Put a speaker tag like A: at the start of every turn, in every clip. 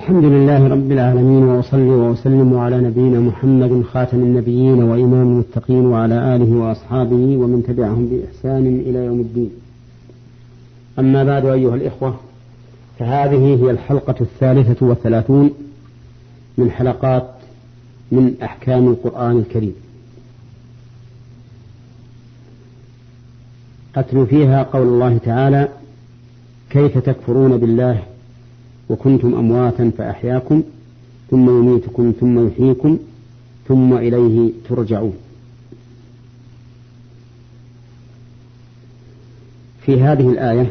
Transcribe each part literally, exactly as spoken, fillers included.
A: الحمد لله رب العالمين، وأصلي وأسلم على نبينا محمد خاتم النبيين وإمام المتقين، وعلى آله وأصحابه ومن تبعهم بإحسان إلى يوم الدين. أما بعد، أيها الإخوة، فهذه هي الحلقة الثالثة والثلاثون من حلقات من أحكام القرآن الكريم، أتلو فيها قول الله تعالى: كيف تكفرون بالله وكنتم أمواتا فأحياكم ثم يميتكم ثم يحييكم ثم إليه ترجعون. في هذه الآية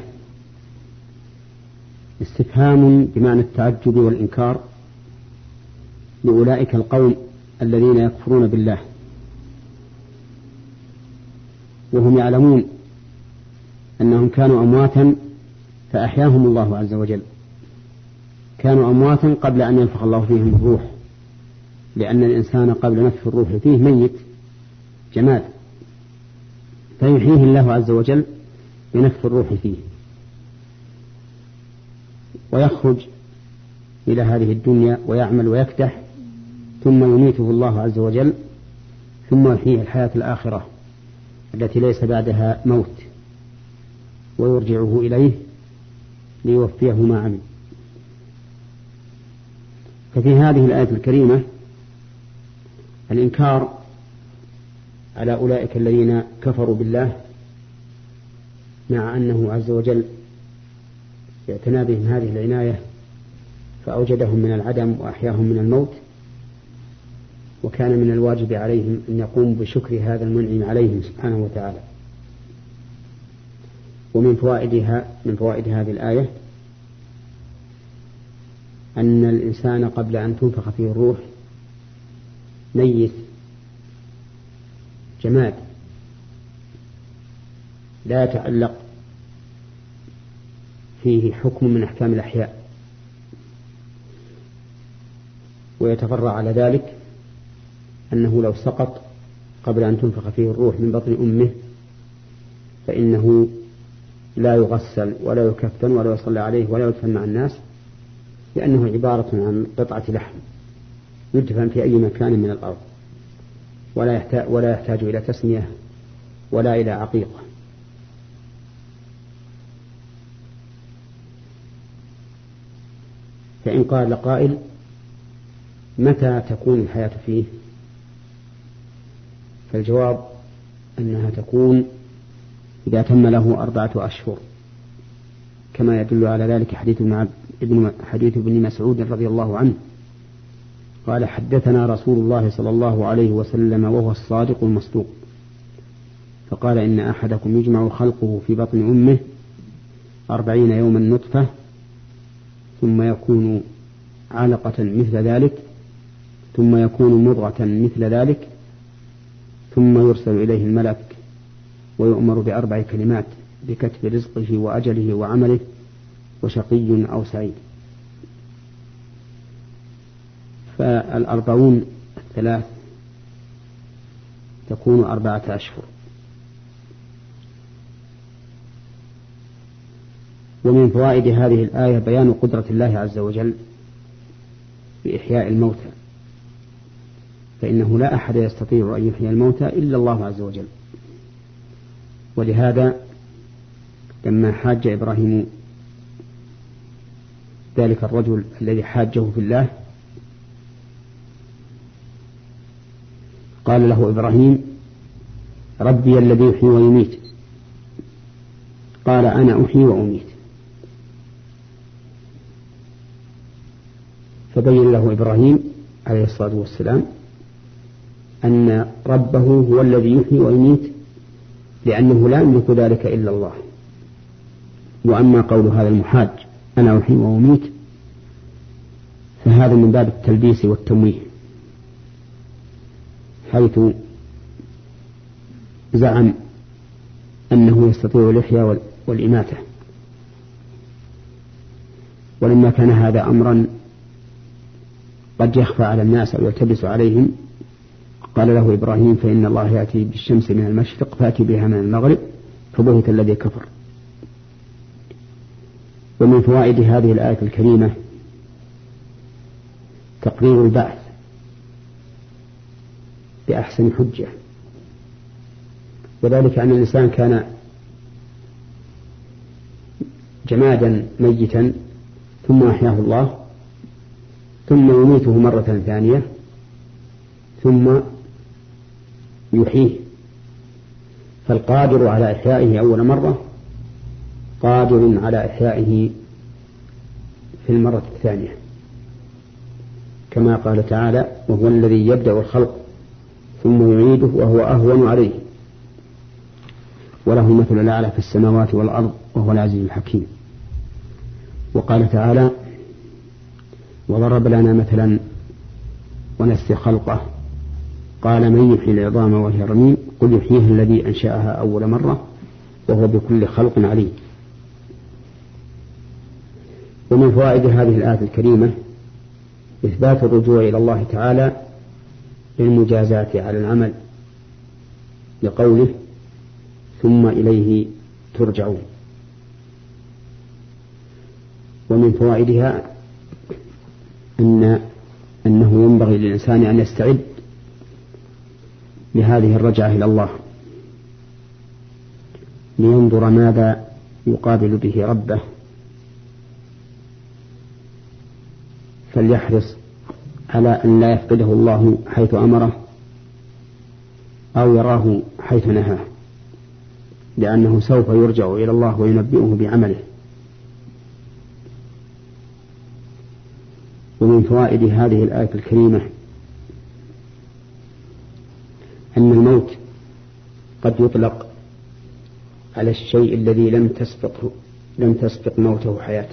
A: استفهام بمعنى التعجب والإنكار لأولئك القوم الذين يكفرون بالله، وهم يعلمون أنهم كانوا أمواتا فأحياهم الله عز وجل. كانوا أمواتا قبل أن ينفخ الله فيهم الروح، لأن الإنسان قبل نفخ الروح فيه ميت جماد، فيحييه الله عز وجل بنفخ الروح فيه، ويخرج إلى هذه الدنيا ويعمل ويكدح، ثم يميته الله عز وجل، ثم يحييه الحياة الآخرة التي ليس بعدها موت، ويرجعه إليه ليوفيه ما عمل. ففي هذه الآية الكريمة الإنكار على أولئك الذين كفروا بالله، مع أنه عز وجل اعتنى بهم هذه العناية فأوجدهم من العدم وأحياهم من الموت، وكان من الواجب عليهم أن يقوموا بشكر هذا المنعم عليهم سبحانه وتعالى. ومن فوائدها من فوائد هذه الآية أن الإنسان قبل أن تنفخ فيه الروح ميت جماد، لا يتعلق فيه حكم من أحكام الأحياء. ويتفرع على ذلك أنه لو سقط قبل أن تنفخ فيه الروح من بطن أمه فإنه لا يغسل ولا يكفن ولا يصلى عليه ولا يدفن مع الناس، لأنه عبارة عن قطعة لحم يدفن في أي مكان من الأرض، ولا يحتاج, ولا يحتاج إلى تسمية ولا إلى عقيقة. فإن قال قائل: متى تكون الحياة فيه؟ فالجواب أنها تكون إذا تم له أربعة أشهر، كما يدل على ذلك حديث ابن حديث ابن مسعود رضي الله عنه قال: حدثنا رسول الله صلى الله عليه وسلم وهو الصادق المصدوق، فقال: إن أحدكم يجمع خلقه في بطن أمه أربعين يوما نطفة، ثم يكون علقة مثل ذلك، ثم يكون مضغة مثل ذلك، ثم يرسل إليه الملك ويؤمر بأربع كلمات بكتب رزقه وأجله وعمله وشقي أو سعيد. فالأربعون الثلاث تكون أربعة أشهر. ومن فوائد هذه الآية بيان قدرة الله عز وجل بإحياء الموتى، فإنه لا أحد يستطيع أن يحيي الموتى إلا الله عز وجل. ولهذا لما حاج إبراهيم ذلك الرجل الذي حاجه في الله، قال له إبراهيم: ربي الذي يحيي ويميت. قال: أنا أحيي وأميت. فبين له إبراهيم عليه الصلاة والسلام أن ربه هو الذي يحيي ويميت، لأنه لا يملك ذلك إلا الله. وأما قول هذا المحاج أنا أحيي وأميت فهذا من باب التلبيس والتمويه، حيث زعم أنه يستطيع الإحياء والإماتة. ولما كان هذا أمرا قد يخفى على الناس أو يلتبس عليهم، قال له إبراهيم: فإن الله يأتي بالشمس من المشرق فأتي بها من المغرب، فبهت الذي كفر. ومن فوائد هذه الآية الكريمة تقرير البعث بأحسن حجة، وذلك أن الإنسان كان جمادا ميتا ثم أحياه الله ثم يميته مرة ثانية ثم يحييه، فالقادر على إحيائه أول مرة قادر على إحيائه في المرة الثانية، كما قال تعالى: وهو الذي يبدأ الخلق ثم يعيده وهو أهون عليه وله المثل الأعلى في السماوات والأرض وهو العزيز الحكيم. وقال تعالى: وضرب لنا مثلا ونسي خلقه قال من يحيي العظام وهي رميم قل يحييها الذي أنشأها أول مرة وهو بكل خلق عليم. ومن فوائد هذه الآية الكريمة إثبات الرجوع إلى الله تعالى للمجازاة على العمل، لقوله: ثم إليه ترجعون. ومن فوائدها أن أنه ينبغي للإنسان أن يستعد لهذه الرجعة إلى الله لينظر ماذا يقابل به ربه، فليحرص على أن لا يفقده الله حيث أمره أو يراه حيث نهاه، لأنه سوف يرجع إلى الله وينبئه بعمله. ومن فوائد هذه الآية الكريمة أن الموت قد يطلق على الشيء الذي لم تسبقه لم تسبق موته حياته،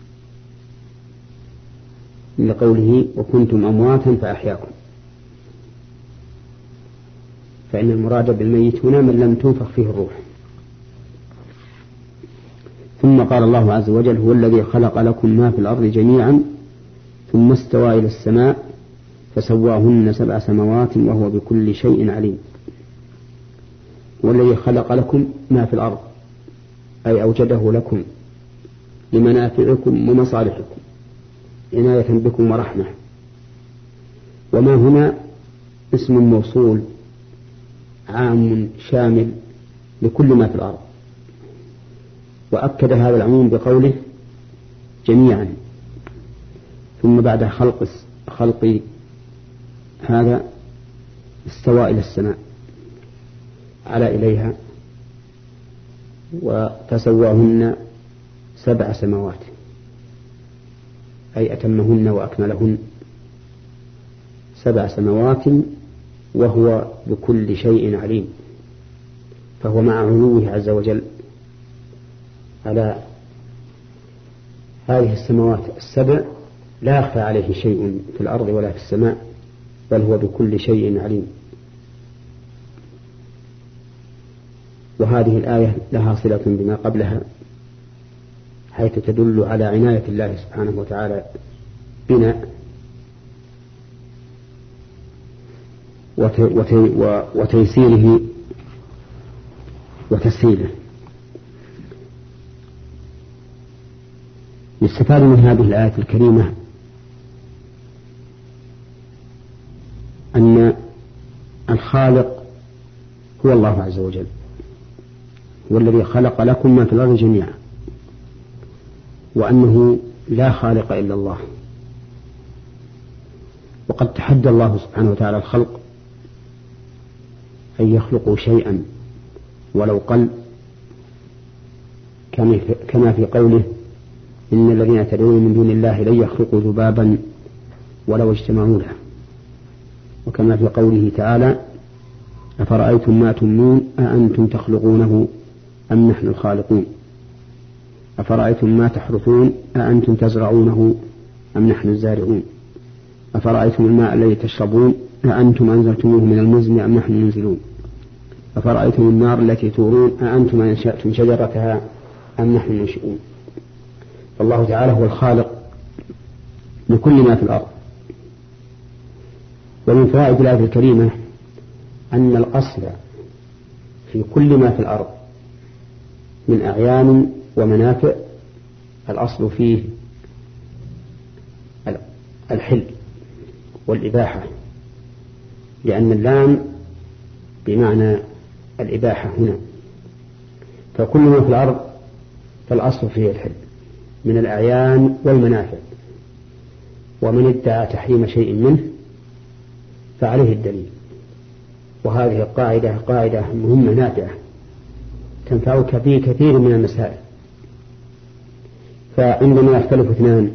A: لقوله: وكنتم أمواتا فأحياكم، فإن المراد بالميت هنا من لم تنفخ فيه الروح. ثم قال الله عز وجل: هو الذي خلق لكم ما في الأرض جميعا ثم استوى إلى السماء فسواهن سبع سماوات وهو بكل شيء عليم. والذي خلق لكم ما في الأرض أي أوجده لكم لمنافعكم ومصالحكم عناية بكم ورحمة. وما هنا اسم موصول عام شامل لكل ما في الأرض، وأكد هذا العموم بقوله: جميعا. ثم بعد خلق خلق هذا استوى إلى السماء على إليها وفسواهن سبع سماوات أي أتمهن وأكملهن سبع سماوات وهو بكل شيء عليم. فهو مع علوه عز وجل على هذه السماوات السبع لا يخفى عليه شيء في الأرض ولا في السماء، بل هو بكل شيء عليم. وهذه الآية لها صلة بما قبلها، حيث تدل على عناية الله سبحانه وتعالى بنا وتيسيره وتسهيله. يستفاد من هذه الآية الكريمة أن الخالق هو الله عز وجل، هو الذي خلق لكم ما في الأرض جميعا، وأنه لا خالق إلا الله. وقد تحدى الله سبحانه وتعالى الخلق أن يخلقوا شيئا ولو قل، كما في قوله: إن الذين تدعون من دون الله لن يخلقوا ذبابا ولو اجتمعوا له. وكما في قوله تعالى: أفرأيتم ما تمنون أأنتم تخلقونه أم نحن الخالقون، أفرأيتم ما تحرثون أأنتم تزرعونه أم نحن الزارعون، أفرأيتم الماء الذي تشربون أأنتم أنزلتموه من المزن أم نحن المنزلون، أفرأيتم النار التي تورون أأنتم أنشأتم شجرتها أم نحن المنشئون. فالله تعالى هو الخالق لكل ما في الأرض. ومن فوائد الآية الكريمة أن الأصل في كل ما في الأرض من أعيان ومنافع الأصل فيه الحل، والإباحة، لأن اللام بمعنى الإباحة هنا. فكل ما في الأرض فالأصل فيه الحل من الأعيان والمنافع، ومن ادعى تحريم شيء منه فعليه الدليل. وهذه القاعدة قاعدة مهمة نافعة تنفعك في كثير من المسائل. فعندما يختلف اثنان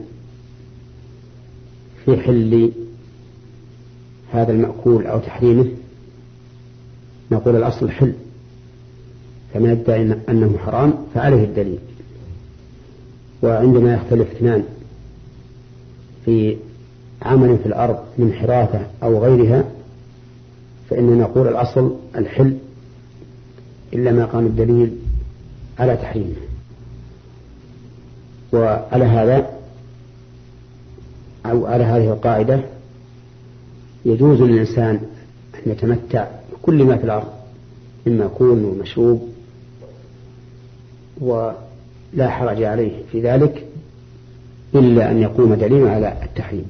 A: في حل هذا المأكول أو تحريمه نقول الأصل حل، فمن ادعى أنه حرام فعليه الدليل. وعندما يختلف اثنان في عمل في الأرض من حراثة أو غيرها فإننا نقول الأصل الحل إلا ما قام الدليل على تحريمه. وعلى هذا أو على هذه القاعدة يجوز للإنسان أن يتمتع بكل ما في الأرض من مأكول ومشروب ولا حرج عليه في ذلك إلا أن يقوم دليل على التحريم.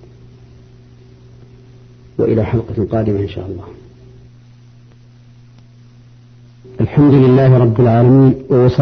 A: وإلى حلقة قادمة إن شاء الله. الحمد لله رب العالمين.